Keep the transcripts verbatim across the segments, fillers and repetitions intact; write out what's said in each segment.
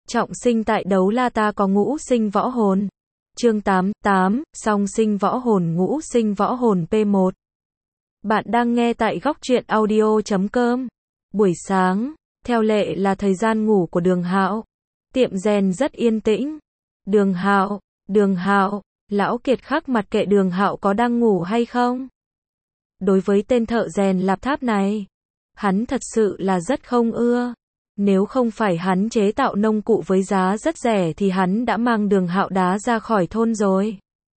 Trọng sinh tại Đấu La ta có ngũ sinh võ hồn. Chương tám, tám, song sinh võ hồn ngũ sinh võ hồn P một. Bạn đang nghe tại góc truyện audio chấm com. Buổi sáng, theo lệ là thời gian ngủ của Đường Hạo. Tiệm rèn rất yên tĩnh. Đường Hạo, Đường Hạo, Lão Kiệt khắc mặt kệ Đường Hạo có đang ngủ hay không. Đối với tên thợ rèn lạp tháp này, hắn thật sự là rất không ưa. Nếu không phải hắn chế tạo nông cụ với giá rất rẻ thì hắn đã mang Đường Hạo đá ra khỏi thôn rồi.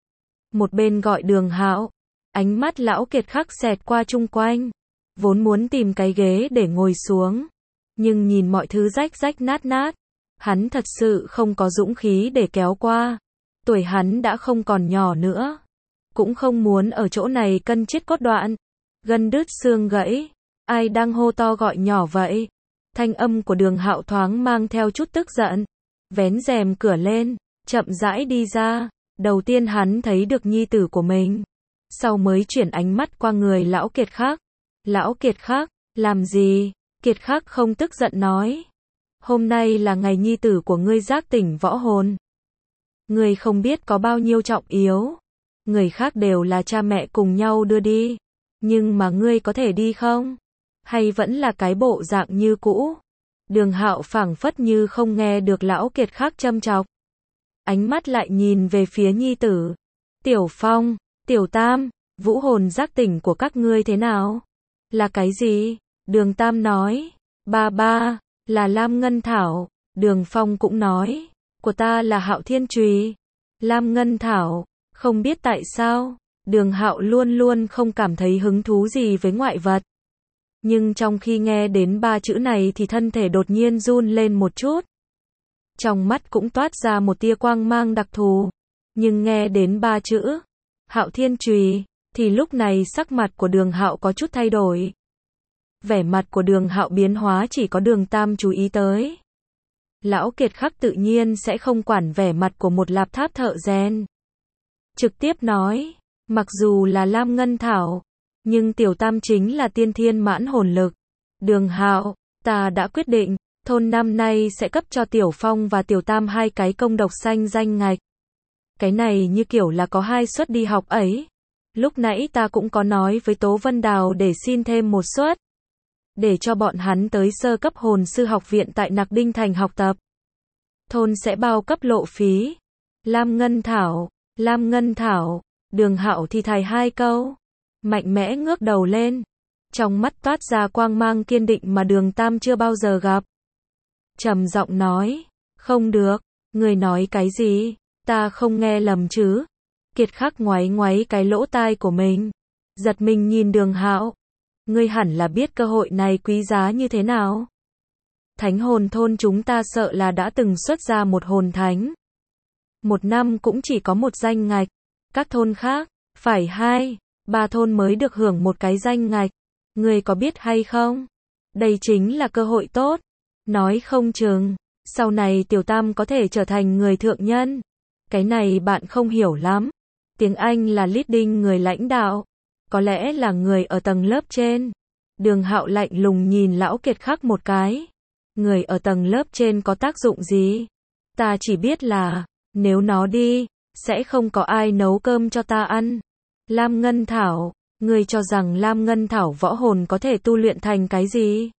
Một bên gọi Đường Hạo, ánh mắt Lão Kiệt khắc xẹt qua chung quanh, vốn muốn tìm cái ghế để ngồi xuống, nhưng nhìn mọi thứ rách rách nát nát, hắn thật sự không có dũng khí để kéo qua. Tuổi hắn đã không còn nhỏ nữa, cũng không muốn ở chỗ này cân chết cốt đoạn, gân đứt xương gãy. Ai đang hô to gọi nhỏ vậy? Thanh âm của Đường Hạo thoáng mang theo chút tức giận. Vén rèm cửa lên, chậm rãi đi ra. Đầu tiên hắn thấy được nhi tử của mình, sau mới chuyển ánh mắt qua người Lão Kiệt khắc. Lão Kiệt khắc, làm gì? Kiệt khắc không tức giận nói. Hôm nay là ngày nhi tử của ngươi giác tỉnh võ hồn. Ngươi không biết có bao nhiêu trọng yếu. Người khác đều là cha mẹ cùng nhau đưa đi, nhưng mà ngươi có thể đi không? Hay vẫn là cái bộ dạng như cũ? Đường Hạo phảng phất như không nghe được Lão Kiệt khắc châm chọc. Ánh mắt lại nhìn về phía nhi tử. Tiểu Phong, Tiểu Tam, vũ hồn giác tỉnh của các ngươi thế nào? Là cái gì? Đường Tam nói. Ba ba, là Lam Ngân Thảo. Đường Phong cũng nói. Của ta là Hạo Thiên Chùy. Lam Ngân Thảo. Không biết tại sao, Đường Hạo luôn luôn không cảm thấy hứng thú gì với ngoại vật. Nhưng trong khi nghe đến ba chữ này thì thân thể đột nhiên run lên một chút. Trong mắt cũng toát ra một tia quang mang đặc thù. Nhưng nghe đến ba chữ Hạo Thiên Chùy thì lúc này sắc mặt của Đường Hạo có chút thay đổi. Vẻ mặt của Đường Hạo biến hóa chỉ có Đường Tam chú ý tới. Lão Kiệt khắc tự nhiên sẽ không quản vẻ mặt của một lạp tháp thợ rèn. Trực tiếp nói, mặc dù là Lam Ngân Thảo, nhưng Tiểu Tam chính là tiên thiên mãn hồn lực. Đường Hạo, ta đã quyết định, thôn năm nay sẽ cấp cho Tiểu Phong và Tiểu Tam hai cái công độc xanh danh ngạch. Cái này như kiểu là có hai suất đi học ấy. Lúc nãy ta cũng có nói với Tố Vân Đào để xin thêm một suất, để cho bọn hắn tới sơ cấp hồn sư học viện tại Nặc Đinh Thành học tập. Thôn sẽ bao cấp lộ phí. Lam Ngân Thảo, Lam Ngân Thảo, Đường Hạo thì thầy hai câu, mạnh mẽ ngước đầu lên, trong mắt toát ra quang mang kiên định mà Đường Tam chưa bao giờ gặp. Trầm giọng nói, không được, người nói cái gì, ta không nghe lầm chứ? Kiệt khắc ngoáy ngoáy cái lỗ tai của mình, giật mình nhìn Đường Hạo, ngươi hẳn là biết cơ hội này quý giá như thế nào. Thánh hồn thôn chúng ta sợ là đã từng xuất ra một hồn thánh. Một năm cũng chỉ có một danh ngạch, các thôn khác, phải hai, ba thôn mới được hưởng một cái danh ngạch. Ngươi có biết hay không? Đây chính là cơ hội tốt. Nói không chừng, sau này Tiểu Tam có thể trở thành người thượng nhân. Cái này bạn không hiểu lắm. Tiếng Anh là leading, người lãnh đạo. Có lẽ là người ở tầng lớp trên. Đường Hạo lạnh lùng nhìn Lão Kiệt khắc một cái. Người ở tầng lớp trên có tác dụng gì? Ta chỉ biết là nếu nó đi, sẽ không có ai nấu cơm cho ta ăn. Lam Ngân Thảo, ngươi cho rằng Lam Ngân Thảo võ hồn có thể tu luyện thành cái gì?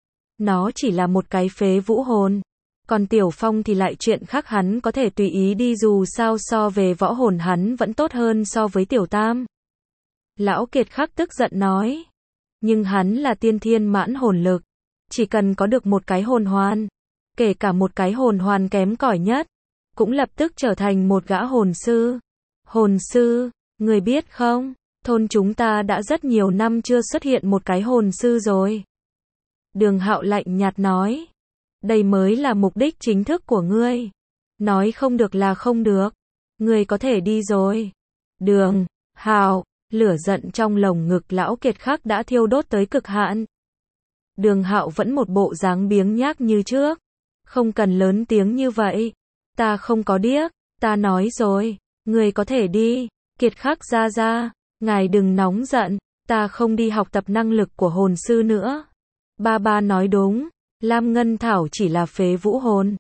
Nó chỉ là một cái phế vũ hồn. Còn Tiểu Phong thì lại chuyện khác, hắn có thể tùy ý đi, dù sao so về võ hồn hắn vẫn tốt hơn so với Tiểu Tam. Lão Kiệt khắc tức giận nói. Nhưng hắn là tiên thiên mãn hồn lực. Chỉ cần có được một cái hồn hoàn, kể cả một cái hồn hoàn kém cỏi nhất, cũng lập tức trở thành một gã hồn sư. Hồn sư, người biết không, thôn chúng ta đã rất nhiều năm chưa xuất hiện một cái hồn sư rồi. Đường Hạo lạnh nhạt nói, đây mới là mục đích chính thức của ngươi. Nói không được là không được. Ngươi có thể đi rồi. Đường Hạo, lửa giận trong lồng ngực Lão Kiệt khắc đã thiêu đốt tới cực hạn. Đường Hạo vẫn một bộ dáng biếng nhác như trước. Không cần lớn tiếng như vậy. Ta không có điếc, ta nói rồi, người có thể đi. Kiệt khắc ra ra, ngài đừng nóng giận, ta không đi học tập năng lực của hồn sư nữa. Ba ba nói đúng, Lam Ngân Thảo chỉ là phế vũ hồn.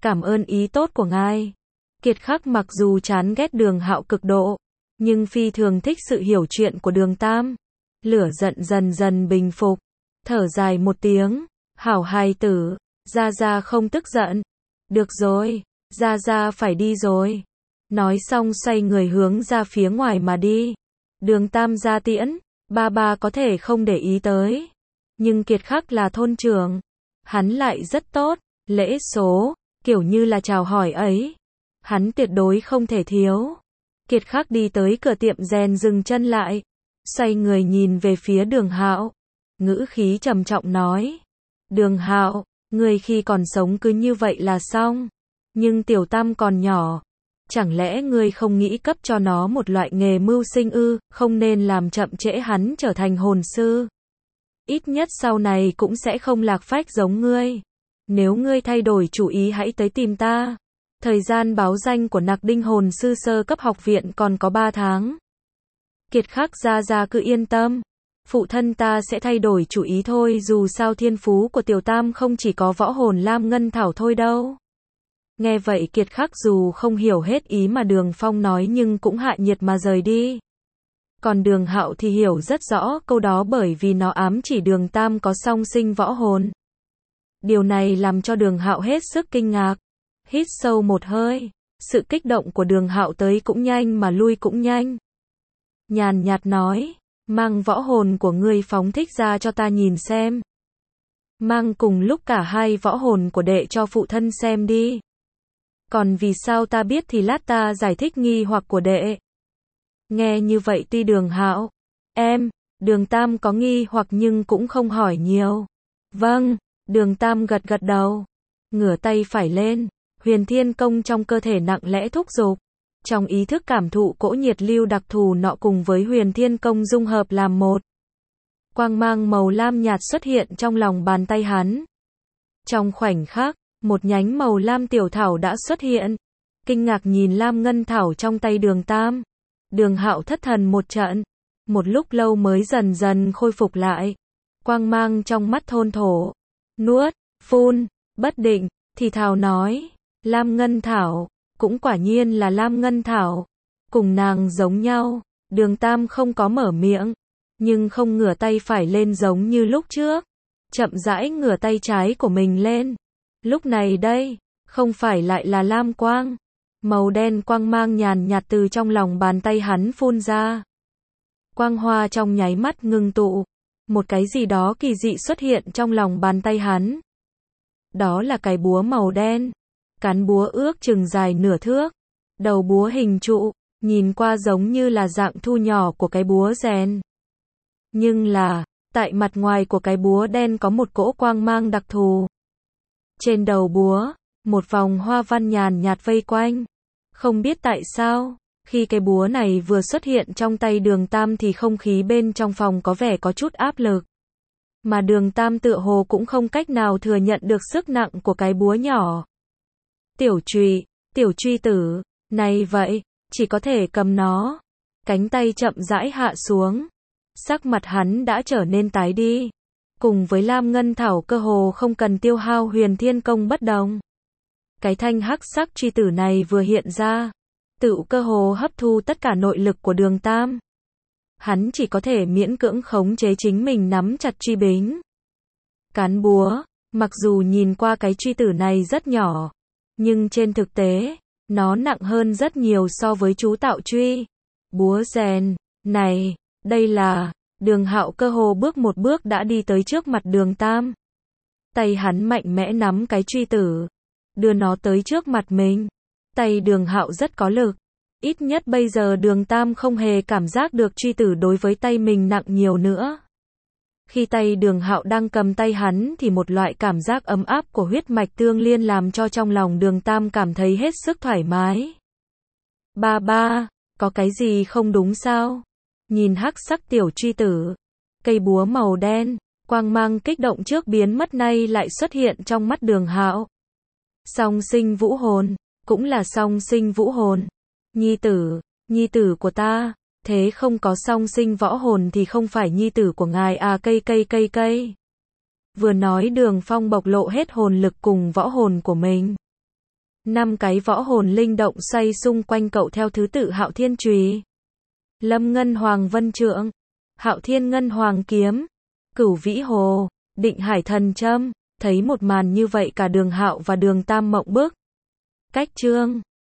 Cảm ơn ý tốt của ngài. Kiệt Khắc mặc dù chán ghét Đường Hạo cực độ, nhưng phi thường thích sự hiểu chuyện của Đường Tam. Lửa giận dần dần bình phục, thở dài một tiếng, hảo hài tử, Gia Gia không tức giận. Được rồi, Gia Gia phải đi rồi. Nói xong xoay người hướng ra phía ngoài mà đi. Đường Tam ra tiễn, ba ba có thể không để ý tới. Nhưng Kiệt Khắc là thôn trưởng, hắn lại rất tốt, lễ số, kiểu như là chào hỏi ấy. Hắn tuyệt đối không thể thiếu. Kiệt Khắc đi tới cửa tiệm rèn dừng chân lại, xoay người nhìn về phía Đường Hạo, ngữ khí trầm trọng nói. Đường Hạo, ngươi khi còn sống cứ như vậy là xong. Nhưng Tiểu Tam còn nhỏ, chẳng lẽ ngươi không nghĩ cấp cho nó một loại nghề mưu sinh ư, không nên làm chậm trễ hắn trở thành hồn sư. Ít nhất sau này cũng sẽ không lạc phách giống ngươi. Nếu ngươi thay đổi chủ ý hãy tới tìm ta. Thời gian báo danh của Nặc Đinh hồn sư sơ cấp học viện còn có ba tháng. Kiệt Khắc Gia Gia cứ yên tâm. Phụ thân ta sẽ thay đổi chủ ý thôi, dù sao thiên phú của Tiểu Tam không chỉ có võ hồn lam ngân thảo thôi đâu. Nghe vậy Kiệt Khắc dù không hiểu hết ý mà Đường Phong nói nhưng cũng hạ nhiệt mà rời đi. Còn Đường Hạo thì hiểu rất rõ câu đó bởi vì nó ám chỉ Đường Tam có song sinh võ hồn. Điều này làm cho Đường Hạo hết sức kinh ngạc. Hít sâu một hơi, sự kích động của Đường Hạo tới cũng nhanh mà lui cũng nhanh. Nhàn nhạt nói, mang võ hồn của ngươi phóng thích ra cho ta nhìn xem. Mang cùng lúc cả hai võ hồn của đệ cho phụ thân xem đi. Còn vì sao ta biết thì lát ta giải thích nghi hoặc của đệ. Nghe như vậy tuy Đường Hạo, em, Đường Tam có nghi hoặc nhưng cũng không hỏi nhiều. Vâng, Đường Tam gật gật đầu, ngửa tay phải lên, huyền thiên công trong cơ thể nặng lẽ thúc giục. Trong ý thức cảm thụ cỗ nhiệt lưu đặc thù nọ cùng với huyền thiên công dung hợp làm một. Quang mang màu lam nhạt xuất hiện trong lòng bàn tay hắn. Trong khoảnh khắc, một nhánh màu lam tiểu thảo đã xuất hiện. Kinh ngạc nhìn lam ngân thảo trong tay Đường Tam. Đường Hạo thất thần một trận, một lúc lâu mới dần dần khôi phục lại. Quang mang trong mắt thôn thổ, nuốt, phun, bất định, thì thào nói, lam ngân thảo, cũng quả nhiên là lam ngân thảo, cùng nàng giống nhau. Đường Tam không có mở miệng, nhưng không ngửa tay phải lên giống như lúc trước, chậm rãi ngửa tay trái của mình lên. Lúc này đây, không phải lại là lam quang, màu đen quang mang nhàn nhạt từ trong lòng bàn tay hắn phun ra. Quang hoa trong nháy mắt ngưng tụ, một cái gì đó kỳ dị xuất hiện trong lòng bàn tay hắn. Đó là cái búa màu đen, cán búa ước chừng dài nửa thước, đầu búa hình trụ, nhìn qua giống như là dạng thu nhỏ của cái búa rèn. Nhưng là, tại mặt ngoài của cái búa đen có một cỗ quang mang đặc thù. Trên đầu búa, một vòng hoa văn nhàn nhạt vây quanh. Không biết tại sao, khi cái búa này vừa xuất hiện trong tay Đường Tam thì không khí bên trong phòng có vẻ có chút áp lực. Mà Đường Tam tựa hồ cũng không cách nào thừa nhận được sức nặng của cái búa nhỏ. Tiểu Trùy, tiểu truy tử, này vậy, chỉ có thể cầm nó. Cánh tay chậm rãi hạ xuống. Sắc mặt hắn đã trở nên tái đi. Cùng với lam ngân thảo cơ hồ không cần tiêu hao huyền thiên công bất đồng. Cái thanh hắc sắc truy tử này vừa hiện ra, tự cơ hồ hấp thu tất cả nội lực của Đường Tam. Hắn chỉ có thể miễn cưỡng khống chế chính mình nắm chặt truy bính. Cán búa, mặc dù nhìn qua cái truy tử này rất nhỏ, nhưng trên thực tế, nó nặng hơn rất nhiều so với chú tạo truy. Búa rèn, này, đây là, Đường Hạo cơ hồ bước một bước đã đi tới trước mặt Đường Tam. Tay hắn mạnh mẽ nắm cái truy tử, đưa nó tới trước mặt mình. Tay Đường Hạo rất có lực. Ít nhất bây giờ Đường Tam không hề cảm giác được truy tử đối với tay mình nặng nhiều nữa. Khi tay Đường Hạo đang cầm tay hắn thì một loại cảm giác ấm áp của huyết mạch tương liên làm cho trong lòng Đường Tam cảm thấy hết sức thoải mái. Ba ba, có cái gì không đúng sao? Nhìn hắc sắc tiểu truy tử, cây búa màu đen, quang mang kích động trước biến mất nay lại xuất hiện trong mắt Đường Hạo. Song sinh vũ hồn, cũng là song sinh vũ hồn. Nhi tử, nhi tử của ta, thế không có song sinh võ hồn thì không phải nhi tử của ngài à cây cây cây cây. Vừa nói Đường Phong bộc lộ hết hồn lực cùng võ hồn của mình. Năm cái võ hồn linh động xoay xung quanh cậu theo thứ tự Hạo Thiên Chùy, Lâm Ngân Hoàng Vân Trượng, Hạo Thiên Ngân Hoàng Kiếm, Cửu Vĩ Hồ, Định Hải Thần Châm. Thấy một màn như vậy cả Đường Hạo và Đường Tam mộng bức. Cách chương